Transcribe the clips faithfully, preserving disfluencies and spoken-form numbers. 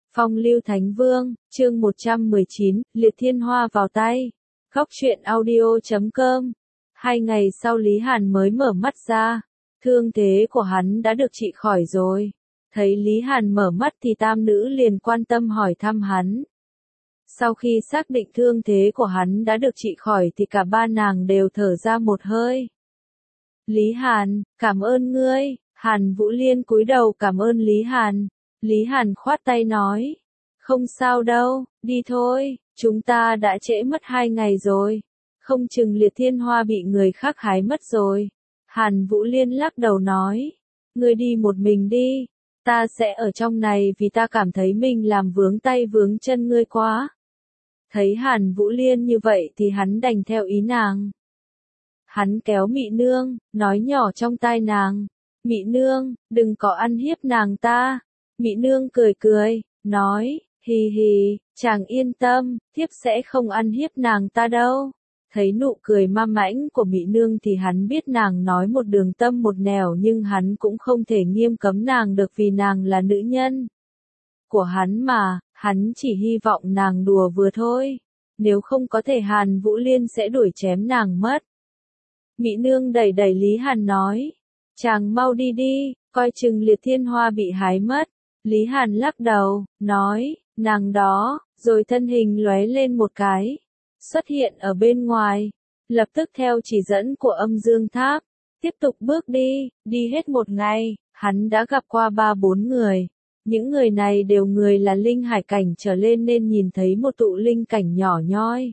Phong lưu Thánh Vương, chương một trăm mười chín, Liệt Thiên Hoa vào tay. Góc truyện audio chấm com. Hai ngày sau Lý Hàn mới mở mắt ra. Thương thế của hắn đã được trị khỏi rồi. Thấy Lý Hàn mở mắt thì tam nữ liền quan tâm hỏi thăm hắn. Sau khi xác định thương thế của hắn đã được trị khỏi thì cả ba nàng đều thở ra một hơi. Lý Hàn, cảm ơn ngươi. Hàn Vũ Liên cúi đầu cảm ơn Lý Hàn. Lý Hàn khoát tay nói, không sao đâu, đi thôi, chúng ta đã trễ mất hai ngày rồi, không chừng Liệt Thiên Hoa bị người khác hái mất rồi. Hàn Vũ Liên lắc đầu nói, ngươi đi một mình đi, ta sẽ ở trong này vì ta cảm thấy mình làm vướng tay vướng chân ngươi quá. Thấy Hàn Vũ Liên như vậy thì hắn đành theo ý nàng. Hắn kéo Mị Nương, nói nhỏ trong tai nàng, Mị Nương, đừng có ăn hiếp nàng ta. Mị Nương cười cười, nói, hì hì, chàng yên tâm, thiếp sẽ không ăn hiếp nàng ta đâu. Thấy nụ cười ma mãnh của Mị Nương thì hắn biết nàng nói một đường tâm một nẻo nhưng hắn cũng không thể nghiêm cấm nàng được vì nàng là nữ nhân của hắn mà, hắn chỉ hy vọng nàng đùa vừa thôi. Nếu không có thể Hàn Vũ Liên sẽ đuổi chém nàng mất. Mị Nương đẩy đẩy Lý Hàn nói, chàng mau đi đi, coi chừng Liệt Thiên Hoa bị hái mất. Lý Hàn lắc đầu, nói, nàng đó, rồi thân hình lóe lên một cái, xuất hiện ở bên ngoài, lập tức theo chỉ dẫn của Âm Dương Tháp, tiếp tục bước đi, đi hết một ngày, hắn đã gặp qua ba bốn người, những người này đều người là linh hải cảnh trở lên nên nhìn thấy một tụ linh cảnh nhỏ nhoi.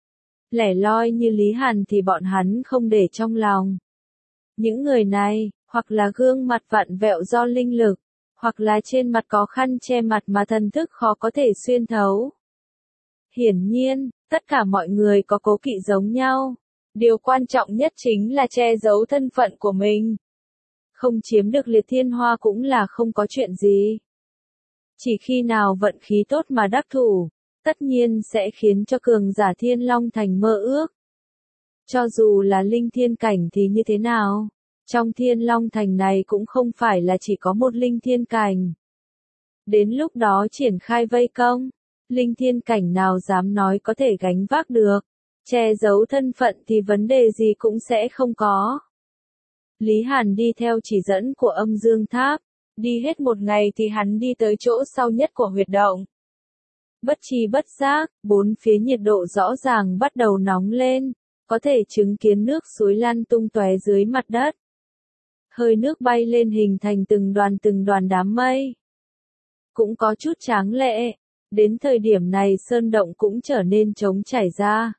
Lẻ loi như Lý Hàn thì bọn hắn không để trong lòng. Những người này, hoặc là gương mặt vặn vẹo do linh lực, hoặc là trên mặt có khăn che mặt mà thần thức khó có thể xuyên thấu. Hiển nhiên, tất cả mọi người có cố kỵ giống nhau. Điều quan trọng nhất chính là che giấu thân phận của mình. Không chiếm được Liệt Thiên Hoa cũng là không có chuyện gì. Chỉ khi nào vận khí tốt mà đắc thủ, tất nhiên sẽ khiến cho cường giả Thiên Long Thành mơ ước. Cho dù là linh thiên cảnh thì như thế nào? Trong Thiên Long Thành này cũng không phải là chỉ có một linh thiên cảnh. Đến lúc đó triển khai vây công, linh thiên cảnh nào dám nói có thể gánh vác được, che giấu thân phận thì vấn đề gì cũng sẽ không có. Lý Hàn đi theo chỉ dẫn của Âm Dương Tháp, đi hết một ngày thì hắn đi tới chỗ sau nhất của huyệt động. Bất tri bất giác, bốn phía nhiệt độ rõ ràng bắt đầu nóng lên, có thể chứng kiến nước suối lăn tung tóe dưới mặt đất. Hơi nước bay lên hình thành từng đoàn từng đoàn đám mây. Cũng có chút tráng lệ, đến thời điểm này sơn động cũng trở nên trống trải ra.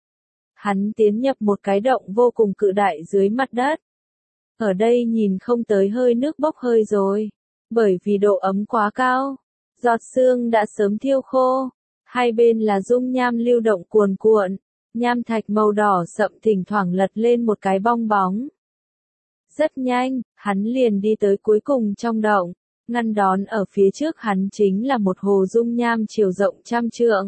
Hắn tiến nhập một cái động vô cùng cự đại dưới mặt đất. Ở đây nhìn không tới hơi nước bốc hơi rồi, bởi vì độ ấm quá cao, giọt sương đã sớm thiêu khô, hai bên là dung nham lưu động cuồn cuộn, nham thạch màu đỏ sậm thỉnh thoảng lật lên một cái bong bóng. Rất nhanh, hắn liền đi tới cuối cùng trong động, ngăn đón ở phía trước hắn chính là một hồ dung nham chiều rộng trăm trượng.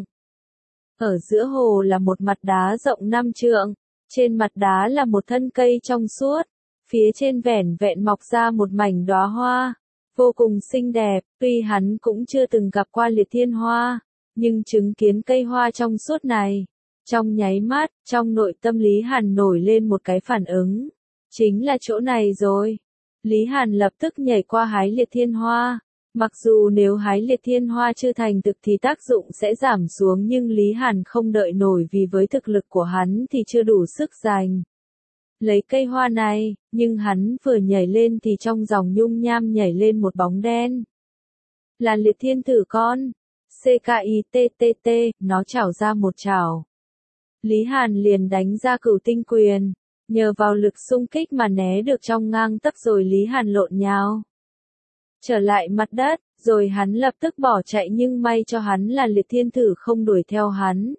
Ở giữa hồ là một mặt đá rộng năm trượng, trên mặt đá là một thân cây trong suốt, phía trên vẻn vẹn mọc ra một mảnh đóa hoa, vô cùng xinh đẹp, tuy hắn cũng chưa từng gặp qua Liệt Thiên Hoa, nhưng chứng kiến cây hoa trong suốt này, trong nháy mắt, trong nội tâm Lý Hàn nổi lên một cái phản ứng. Chính là chỗ này rồi. Lý Hàn lập tức nhảy qua hái Liệt Thiên Hoa. Mặc dù nếu hái Liệt Thiên Hoa chưa thành thực thì tác dụng sẽ giảm xuống nhưng Lý Hàn không đợi nổi vì với thực lực của hắn thì chưa đủ sức giành lấy cây hoa này, nhưng hắn vừa nhảy lên thì trong dòng nhung nham nhảy lên một bóng đen. Là Liệt Thiên Tử con. xê ca i tê tê tê, nó chảo ra một chảo. Lý Hàn liền đánh ra Cửu Tinh Quyền. Nhờ vào lực xung kích mà né được trong ngang tấc rồi Lý Hàn lộn nhào trở lại mặt đất, rồi hắn lập tức bỏ chạy nhưng may cho hắn là Liệt Thiên Tử không đuổi theo hắn.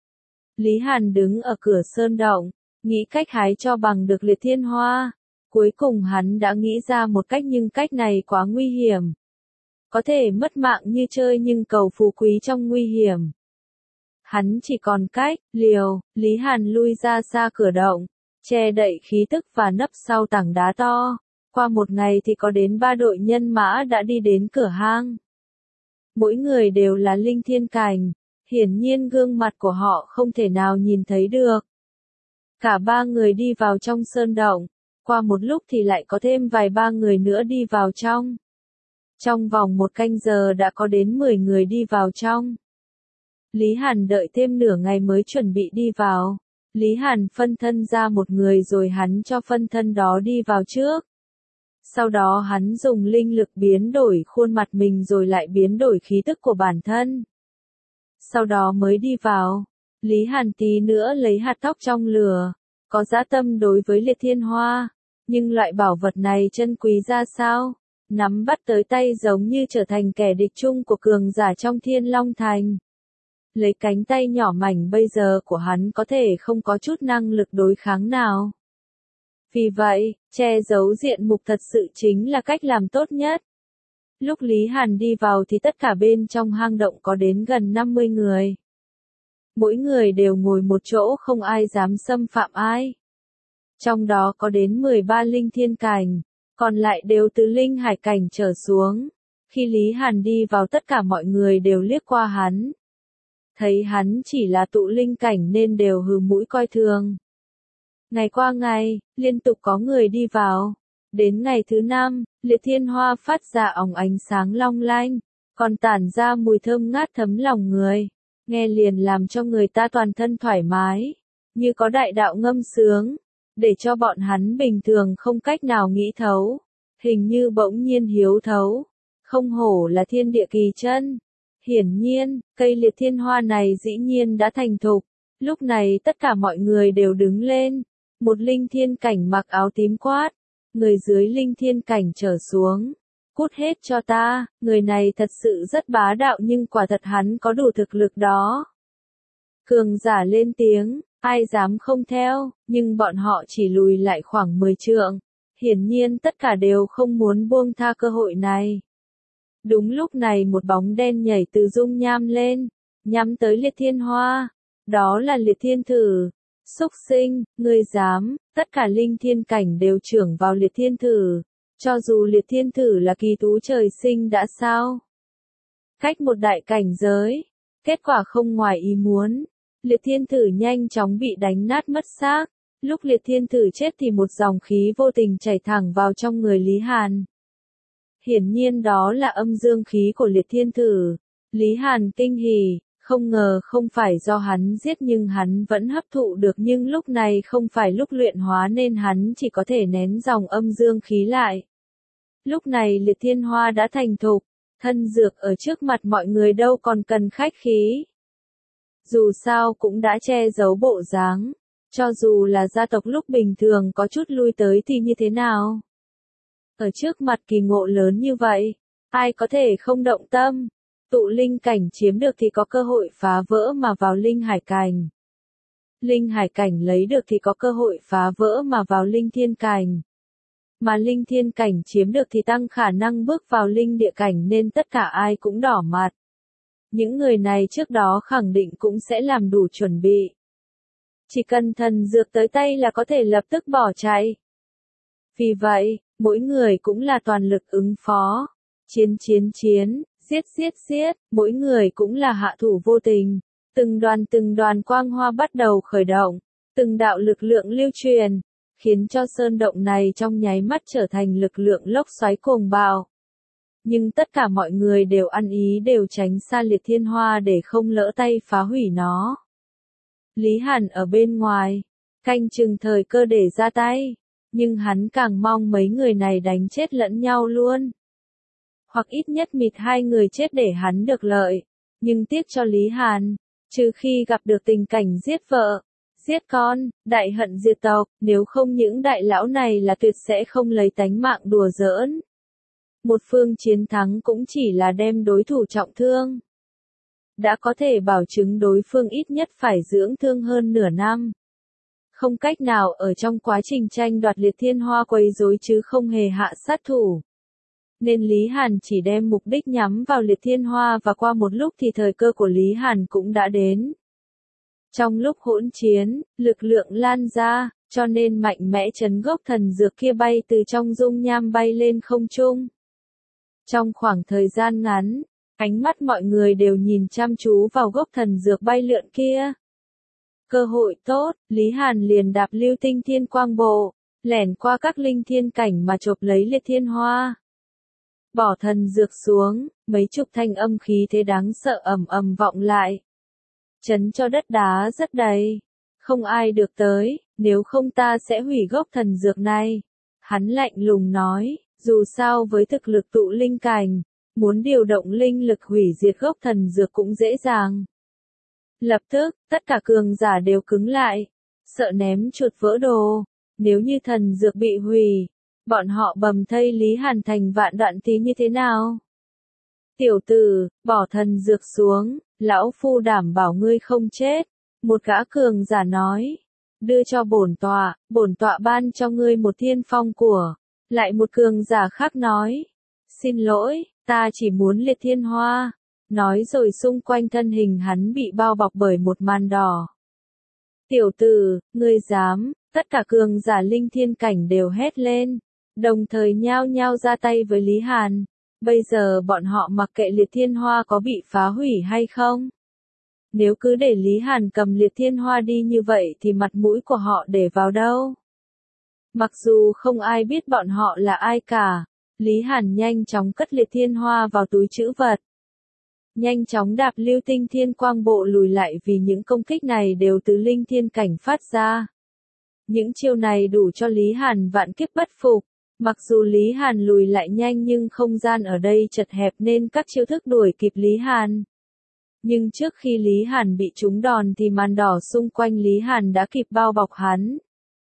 Lý Hàn đứng ở cửa sơn động, nghĩ cách hái cho bằng được Liệt Thiên Hoa. Cuối cùng hắn đã nghĩ ra một cách nhưng cách này quá nguy hiểm. Có thể mất mạng như chơi nhưng cầu phú quý trong nguy hiểm. Hắn chỉ còn cách, liều, Lý Hàn lui ra xa cửa động, che đậy khí tức và nấp sau tảng đá to. Qua một ngày thì có đến ba đội nhân mã đã đi đến cửa hang. Mỗi người đều là linh thiên cảnh, hiển nhiên gương mặt của họ không thể nào nhìn thấy được. Cả ba người đi vào trong sơn động, qua một lúc thì lại có thêm vài ba người nữa đi vào trong. Trong vòng một canh giờ đã có đến mười người đi vào trong. Lý Hàn đợi thêm nửa ngày mới chuẩn bị đi vào. Lý Hàn phân thân ra một người rồi hắn cho phân thân đó đi vào trước. Sau đó hắn dùng linh lực biến đổi khuôn mặt mình rồi lại biến đổi khí tức của bản thân. Sau đó mới đi vào. Lý Hàn tí nữa lấy hạt tóc trong lửa. Có dã tâm đối với liệt thiên hoa. Nhưng loại bảo vật này chân quý ra sao? Nắm bắt tới tay giống như trở thành kẻ địch chung của cường giả trong Thiên Long Thành. Lấy cánh tay nhỏ mảnh bây giờ của hắn có thể không có chút năng lực đối kháng nào. Vì vậy, che giấu diện mục thật sự chính là cách làm tốt nhất. Lúc Lý Hàn đi vào thì tất cả bên trong hang động có đến gần năm mươi người. Mỗi người đều ngồi một chỗ không ai dám xâm phạm ai. Trong đó có đến mười ba linh thiên cảnh, còn lại đều từ linh hải cảnh trở xuống. Khi Lý Hàn đi vào tất cả mọi người đều liếc qua hắn. Thấy hắn chỉ là tụ linh cảnh nên đều hừ mũi coi thường. Ngày qua ngày, liên tục có người đi vào. Đến ngày thứ năm, liệt thiên hoa phát ra óng ánh sáng long lanh, còn tản ra mùi thơm ngát thấm lòng người. Nghe liền làm cho người ta toàn thân thoải mái, như có đại đạo ngâm sướng, để cho bọn hắn bình thường không cách nào nghĩ thấu. Hình như bỗng nhiên hiếu thấu. Không hổ là thiên địa kỳ chân. Hiển nhiên, cây liệt thiên hoa này dĩ nhiên đã thành thục. Lúc này tất cả mọi người đều đứng lên. Một linh thiên cảnh mặc áo tím quát. Người dưới linh thiên cảnh trở xuống. Cút hết cho ta, người này thật sự rất bá đạo nhưng quả thật hắn có đủ thực lực đó. Cường giả lên tiếng, ai dám không theo, nhưng bọn họ chỉ lùi lại khoảng mười trượng. Hiển nhiên tất cả đều không muốn buông tha cơ hội này. Đúng lúc này một bóng đen nhảy từ dung nham lên, nhắm tới liệt thiên hoa. Đó là liệt thiên thử. Xúc sinh, ngươi dám, tất cả linh thiên cảnh đều trưởng vào liệt thiên thử. Cho dù liệt thiên thử là kỳ tú trời sinh đã sao? Cách một đại cảnh giới. Kết quả không ngoài ý muốn. Liệt thiên thử nhanh chóng bị đánh nát mất xác. Lúc liệt thiên thử chết thì một dòng khí vô tình chảy thẳng vào trong người Lý Hàn. Hiển nhiên đó là âm dương khí của liệt thiên thử. Lý Hàn kinh hỉ, không ngờ không phải do hắn giết nhưng hắn vẫn hấp thụ được, nhưng lúc này không phải lúc luyện hóa nên hắn chỉ có thể nén dòng âm dương khí lại. Lúc này liệt thiên hoa đã thành thục, thân dược ở trước mặt mọi người đâu còn cần khách khí. Dù sao cũng đã che giấu bộ dáng, cho dù là gia tộc lúc bình thường có chút lui tới thì như thế nào? Ở trước mặt kỳ ngộ lớn như vậy, ai có thể không động tâm? Tụ linh cảnh chiếm được thì có cơ hội phá vỡ mà vào linh hải cảnh. Linh hải cảnh lấy được thì có cơ hội phá vỡ mà vào linh thiên cảnh. Mà linh thiên cảnh chiếm được thì tăng khả năng bước vào linh địa cảnh nên tất cả ai cũng đỏ mặt. Những người này trước đó khẳng định cũng sẽ làm đủ chuẩn bị. Chỉ cần thần dược tới tay là có thể lập tức bỏ chạy. Vì vậy, mỗi người cũng là toàn lực ứng phó. Chiến chiến chiến, giết giết giết, mỗi người cũng là hạ thủ vô tình. Từng đoàn từng đoàn quang hoa bắt đầu khởi động, từng đạo lực lượng lưu truyền, khiến cho sơn động này trong nháy mắt trở thành lực lượng lốc xoáy cuồng bạo. Nhưng tất cả mọi người đều ăn ý đều tránh xa liệt thiên hoa để không lỡ tay phá hủy nó. Lý Hàn ở bên ngoài, canh chừng thời cơ để ra tay, nhưng hắn càng mong mấy người này đánh chết lẫn nhau luôn. Hoặc ít nhất mịt hai người chết để hắn được lợi, nhưng tiếc cho Lý Hàn, trừ khi gặp được tình cảnh giết vợ, giết con, đại hận diệt tộc, nếu không những đại lão này là tuyệt sẽ không lấy tánh mạng đùa giỡn. Một phương chiến thắng cũng chỉ là đem đối thủ trọng thương. Đã có thể bảo chứng đối phương ít nhất phải dưỡng thương hơn nửa năm. Không cách nào ở trong quá trình tranh đoạt liệt thiên hoa quấy rối chứ không hề hạ sát thủ. Nên Lý Hàn chỉ đem mục đích nhắm vào liệt thiên hoa và qua một lúc thì thời cơ của Lý Hàn cũng đã đến. Trong lúc hỗn chiến, lực lượng lan ra, cho nên mạnh mẽ chấn gốc thần dược kia bay từ trong dung nham bay lên không trung. Trong khoảng thời gian ngắn, Ánh mắt mọi người đều nhìn chăm chú vào gốc thần dược bay lượn kia. Cơ hội tốt, Lý Hàn liền đạp lưu tinh thiên quang bộ, lẻn qua các linh thiên cảnh mà chộp lấy liệt thiên hoa. Bỏ thần dược xuống, mấy chục thanh âm khí thế đáng sợ ầm ầm vọng lại. Chấn cho đất đá rất đầy. Không ai được tới, nếu không ta sẽ hủy gốc thần dược này. Hắn lạnh lùng nói, dù sao với thực lực tụ linh cảnh, muốn điều động linh lực hủy diệt gốc thần dược cũng dễ dàng. Lập tức, tất cả cường giả đều cứng lại, sợ ném chuột vỡ đồ. Nếu như thần dược bị hủy, bọn họ bầm thây Lý Hàn thành vạn đoạn thì như thế nào? Tiểu tử, bỏ thần dược xuống, lão phu đảm bảo ngươi không chết. Một gã cường giả nói, đưa cho bổn tọa, bổn tọa ban cho ngươi một thiên phong của. Lại một cường giả khác nói, xin lỗi, ta chỉ muốn liệt thiên hoa. Nói rồi xung quanh thân hình hắn bị bao bọc bởi một màn đỏ. Tiểu tử, ngươi dám, tất cả cường giả linh thiên cảnh đều hét lên, đồng thời nhao nhao ra tay với Lý Hàn. Bây giờ bọn họ mặc kệ liệt thiên hoa có bị phá hủy hay không. Nếu cứ để Lý Hàn cầm liệt thiên hoa đi như vậy thì mặt mũi của họ để vào đâu? Mặc dù không ai biết bọn họ là ai cả, Lý Hàn nhanh chóng cất liệt thiên hoa vào túi trữ vật. Nhanh chóng đạp lưu tinh thiên quang bộ lùi lại vì những công kích này đều từ linh thiên cảnh phát ra. Những chiêu này đủ cho Lý Hàn vạn kiếp bất phục. Mặc dù Lý Hàn lùi lại nhanh nhưng không gian ở đây chật hẹp nên các chiêu thức đuổi kịp Lý Hàn. Nhưng trước khi Lý Hàn bị trúng đòn thì màn đỏ xung quanh Lý Hàn đã kịp bao bọc hắn.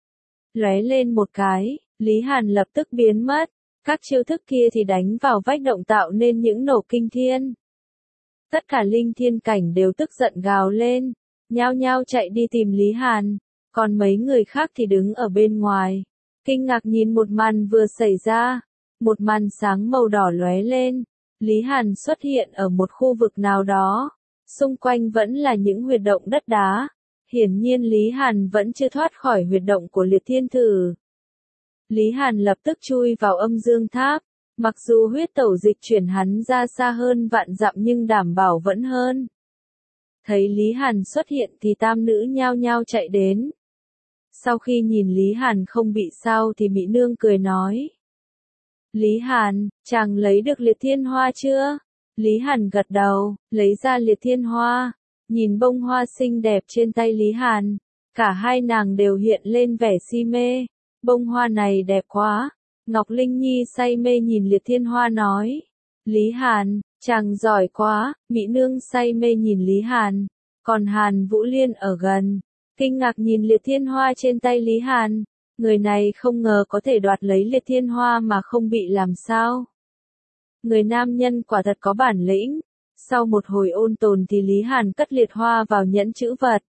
Lóe lên một cái, Lý Hàn lập tức biến mất. Các chiêu thức kia thì đánh vào vách động tạo nên những nổ kinh thiên. Tất cả linh thiên cảnh đều tức giận gào lên, nhao nhao chạy đi tìm Lý Hàn, còn mấy người khác thì đứng ở bên ngoài, kinh ngạc nhìn một màn vừa xảy ra. Một màn sáng màu đỏ lóe lên, Lý Hàn xuất hiện ở một khu vực nào đó, xung quanh vẫn là những huyệt động đất đá. Hiển nhiên Lý Hàn vẫn chưa thoát khỏi huyệt động của liệt thiên thử. Lý Hàn lập tức chui vào âm dương tháp. Mặc dù huyết tẩu dịch chuyển hắn ra xa hơn vạn dặm nhưng đảm bảo vẫn hơn. Thấy Lý Hàn xuất hiện thì tam nữ nhao nhao chạy đến. Sau khi nhìn Lý Hàn không bị sao thì Mỹ Nương cười nói. Lý Hàn, chàng lấy được liệt thiên hoa chưa? Lý Hàn gật đầu, lấy ra liệt thiên hoa. Nhìn bông hoa xinh đẹp trên tay Lý Hàn. Cả hai nàng đều hiện lên vẻ si mê. Bông hoa này đẹp quá. Ngọc Linh Nhi say mê nhìn liệt thiên hoa nói. Lý Hàn, chàng giỏi quá. Mỹ Nương say mê nhìn Lý Hàn. Còn Hàn Vũ Liên ở gần, kinh ngạc nhìn liệt thiên hoa trên tay Lý Hàn. Người này không ngờ có thể đoạt lấy liệt thiên hoa mà không bị làm sao. Người nam nhân quả thật có bản lĩnh. Sau một hồi ôn tồn thì Lý Hàn cất liệt hoa vào nhẫn trữ vật.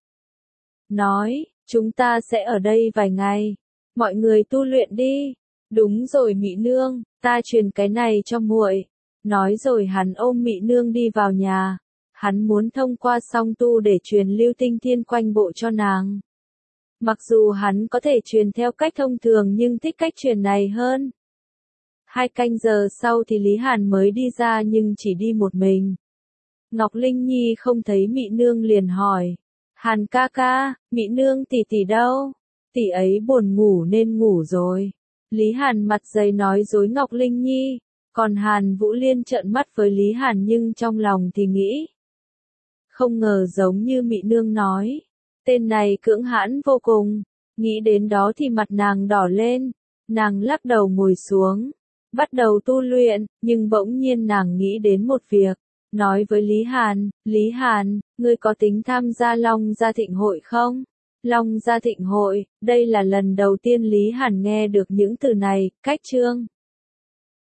Nói, chúng ta sẽ ở đây vài ngày. Mọi người tu luyện đi. Đúng rồi Mỹ Nương, ta truyền cái này cho muội. Nói rồi hắn ôm Mỹ Nương đi vào nhà. Hắn muốn thông qua song tu để truyền lưu tinh thiên quanh bộ cho nàng. Mặc dù hắn có thể truyền theo cách thông thường nhưng thích cách truyền này hơn. Hai canh giờ sau thì Lý Hàn mới đi ra nhưng chỉ đi một mình. Ngọc Linh Nhi không thấy Mỹ Nương liền hỏi. Hàn ca ca, Mỹ Nương tỷ tỷ đâu? Tỷ ấy buồn ngủ nên ngủ rồi. Lý Hàn mặt dày nói dối Ngọc Linh Nhi. Còn Hàn Vũ Liên trợn mắt với Lý Hàn nhưng trong lòng thì nghĩ. Không ngờ giống như Mỹ Nương nói. Tên này cưỡng hãn vô cùng. Nghĩ đến đó thì mặt nàng đỏ lên. Nàng lắc đầu ngồi xuống. Bắt đầu tu luyện, nhưng bỗng nhiên nàng nghĩ đến một việc. Nói với Lý Hàn, Lý Hàn, ngươi có tính tham gia Long Gia Thịnh Hội không? Long Gia Thịnh Hội, đây là lần đầu tiên Lý Hàn nghe được những từ này, cách chương.